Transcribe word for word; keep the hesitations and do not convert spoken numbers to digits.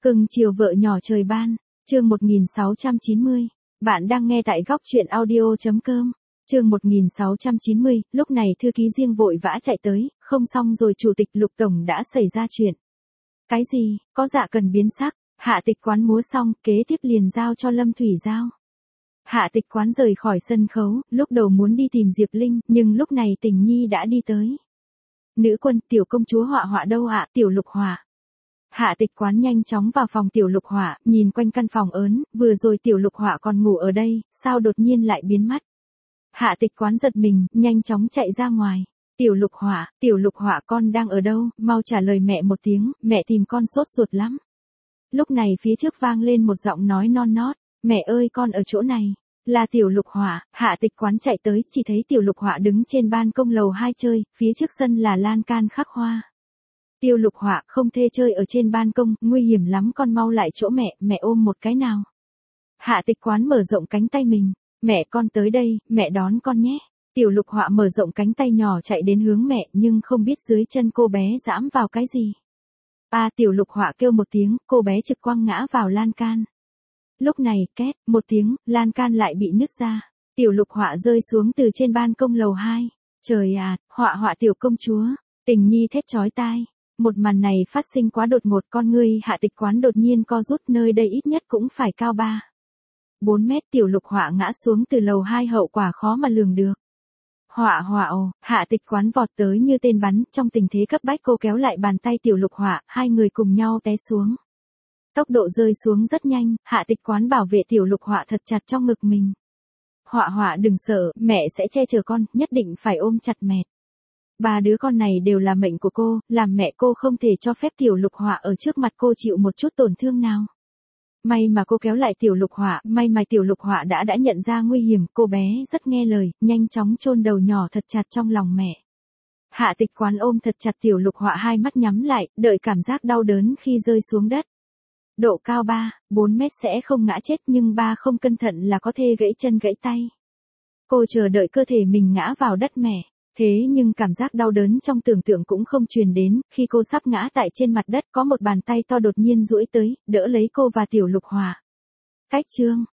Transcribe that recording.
Cưng chiều vợ nhỏ trời ban, chương một nghìn sáu trăm chín mươi. Bạn đang nghe tại góc truyện audio.com. Chương một nghìn sáu trăm chín mươi, lúc này thư ký riêng vội vã chạy tới, không xong rồi chủ tịch Lục Tổng đã xảy ra chuyện. Cái gì, có dạ cần biến sắc, hạ tịch quán múa xong, kế tiếp liền giao cho Lâm Thủy giao. Hạ tịch quán rời khỏi sân khấu, lúc đầu muốn đi tìm Diệp Linh, nhưng lúc này Tình Nhi đã đi tới. Nữ quân, tiểu công chúa Họa Họa đâu ạ, tiểu Lục Họa. Hạ tịch quán nhanh chóng vào phòng tiểu Lục Họa, nhìn quanh căn phòng ớn, vừa rồi tiểu Lục Họa còn ngủ ở đây, sao đột nhiên lại biến mất. Hạ tịch quán giật mình, nhanh chóng chạy ra ngoài. Tiểu Lục Họa, tiểu Lục Họa con đang ở đâu, mau trả lời mẹ một tiếng, mẹ tìm con sốt ruột lắm. Lúc này phía trước vang lên một giọng nói non nót, mẹ ơi con ở chỗ này. Là tiểu Lục Họa. Hạ tịch quán chạy tới, chỉ thấy tiểu Lục Họa đứng trên ban công lầu hai chơi, phía trước sân là lan can khắc hoa. Tiểu Lục Họa, không thể chơi ở trên ban công, nguy hiểm lắm, con mau lại chỗ mẹ, mẹ ôm một cái nào. Hạ tịch quán mở rộng cánh tay mình, mẹ con tới đây, mẹ đón con nhé. Tiểu Lục Họa mở rộng cánh tay nhỏ chạy đến hướng mẹ, nhưng không biết dưới chân cô bé giẫm vào cái gì. À, tiểu Lục Họa kêu một tiếng, cô bé trực quăng ngã vào lan can. Lúc này, két, một tiếng, lan can lại bị nứt ra. Tiểu Lục Họa rơi xuống từ trên ban công lầu hai. Trời à, Họa Họa tiểu công chúa. Tình Nhi thét chói tai. Một màn này phát sinh quá đột ngột, con ngươi hạ tịch quán đột nhiên co rút, nơi đây ít nhất cũng phải cao ba bốn mét. Tiểu Lục Họa ngã xuống từ lầu hai, hậu quả khó mà lường được. Họa Họa ồ, hạ tịch quán vọt tới như tên bắn, trong tình thế cấp bách cô kéo lại bàn tay tiểu Lục Họa, hai người cùng nhau té xuống. Tốc độ rơi xuống rất nhanh, hạ tịch quán bảo vệ tiểu Lục Họa thật chặt trong ngực mình. Họa Họa đừng sợ, mẹ sẽ che chở con, nhất định phải ôm chặt mẹ. Ba đứa con này đều là mệnh của cô, làm mẹ cô không thể cho phép tiểu Lục Họa ở trước mặt cô chịu một chút tổn thương nào. May mà cô kéo lại tiểu Lục Họa, may mà tiểu Lục Họa đã đã nhận ra nguy hiểm, cô bé rất nghe lời, nhanh chóng chôn đầu nhỏ thật chặt trong lòng mẹ. Hạ tịch quán ôm thật chặt tiểu Lục Họa, hai mắt nhắm lại, đợi cảm giác đau đớn khi rơi xuống đất. Độ cao ba bốn mét sẽ không ngã chết, nhưng ba không cẩn thận là có thể gãy chân gãy tay. Cô chờ đợi cơ thể mình ngã vào đất mẹ. Thế nhưng cảm giác đau đớn trong tưởng tượng cũng không truyền đến, khi cô sắp ngã tại trên mặt đất có một bàn tay to đột nhiên duỗi tới, đỡ lấy cô và tiểu Lục Họa. Cách chương,